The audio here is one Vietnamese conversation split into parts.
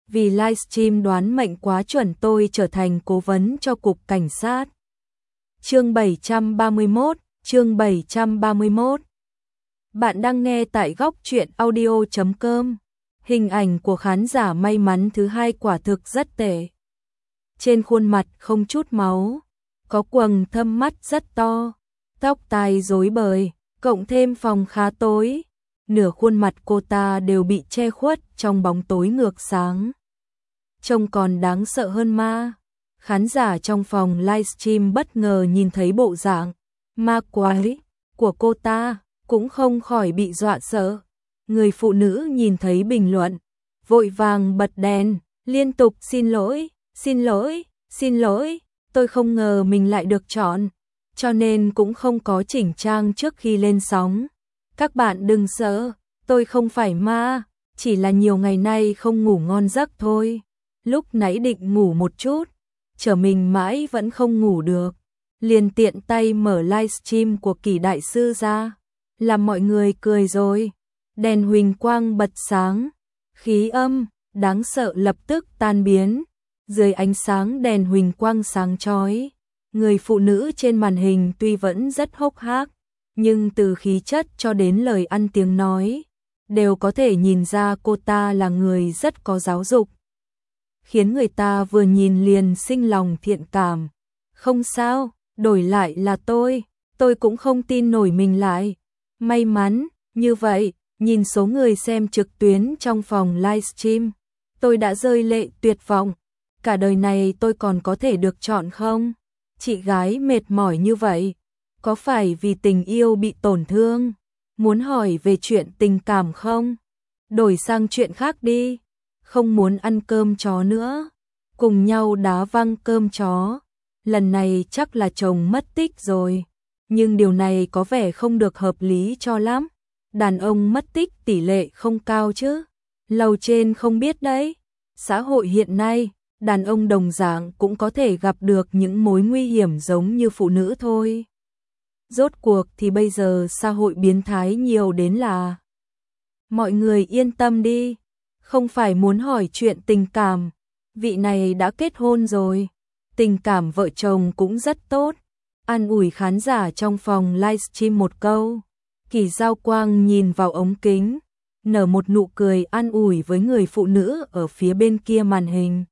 vì livestream đoán mệnh quá chuẩn tôi trở thành cố vấn cho cục cảnh sát. Chương 731. Bạn đang nghe tại góc truyện audio.com. Hình ảnh của khán giả may mắn thứ hai quả thực rất tệ. Trên khuôn mặt không chút máu, có quầng thâm mắt rất to, tóc tai rối bời, cộng thêm phòng khá tối, nửa khuôn mặt cô ta đều bị che khuất trong bóng tối ngược sáng. Trông còn đáng sợ hơn ma. Khán giả trong phòng livestream bất ngờ nhìn thấy bộ dạng ma quái của cô ta, cũng không khỏi bị dọa sợ. Người phụ nữ nhìn thấy bình luận, vội vàng bật đèn, liên tục xin lỗi, tôi không ngờ mình lại được chọn, cho nên cũng không có chỉnh trang trước khi lên sóng. Các bạn đừng sợ, tôi không phải ma, chỉ là nhiều ngày nay không ngủ ngon giấc thôi. Lúc nãy định ngủ một chút, chờ mình mãi vẫn không ngủ được, liền tiện tay mở livestream của Kỷ đại sư ra, làm mọi người cười rồi. Đèn huỳnh quang bật sáng, khí âm đáng sợ lập tức tan biến, dưới ánh sáng đèn huỳnh quang sáng chói, người phụ nữ trên màn hình tuy vẫn rất hốc hác, nhưng từ khí chất cho đến lời ăn tiếng nói, đều có thể nhìn ra cô ta là người rất có giáo dục, khiến người ta vừa nhìn liền sinh lòng thiện cảm. Không sao, đổi lại là tôi cũng không tin nổi mình lại may mắn như vậy. Nhìn số người xem trực tuyến trong phòng livestream, tôi đã rơi lệ tuyệt vọng. Cả đời này tôi còn có thể được chọn không? Chị gái mệt mỏi như vậy, có phải vì tình yêu bị tổn thương? Muốn hỏi về chuyện tình cảm không? Đổi sang chuyện khác đi. Không muốn ăn cơm chó nữa. Cùng nhau đá văng cơm chó. Lần này chắc là chồng mất tích rồi. Nhưng điều này có vẻ không được hợp lý cho lắm. Đàn ông mất tích tỷ lệ không cao chứ. Lầu trên không biết đấy. Xã hội hiện nay, đàn ông đồng dạng cũng có thể gặp được những mối nguy hiểm giống như phụ nữ thôi. Rốt cuộc thì bây giờ xã hội biến thái nhiều đến là. Mọi người yên tâm đi. Không phải muốn hỏi chuyện tình cảm. Vị này đã kết hôn rồi. Tình cảm vợ chồng cũng rất tốt. An ủi khán giả trong phòng livestream một câu. Kỷ Giao Quang nhìn vào ống kính, nở một nụ cười an ủi với người phụ nữ ở phía bên kia màn hình.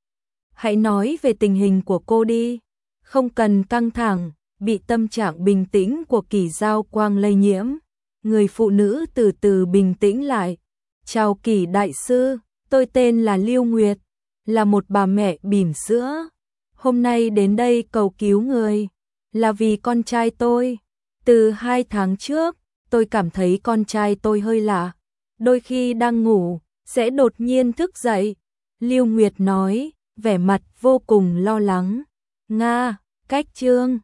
Hãy nói về tình hình của cô đi, không cần căng thẳng, bị tâm trạng bình tĩnh của Kỷ Giao Quang lây nhiễm. Người phụ nữ từ từ bình tĩnh lại. Chào Kỷ đại sư, tôi tên là Lưu Nguyệt, là một bà mẹ bỉm sữa. Hôm nay đến đây cầu cứu người, là vì con trai tôi. Từ 2 tháng trước, tôi cảm thấy con trai tôi hơi lạ, đôi khi đang ngủ, sẽ đột nhiên thức dậy. Lưu Nguyệt nói, vẻ mặt vô cùng lo lắng. Nga, cách Trương,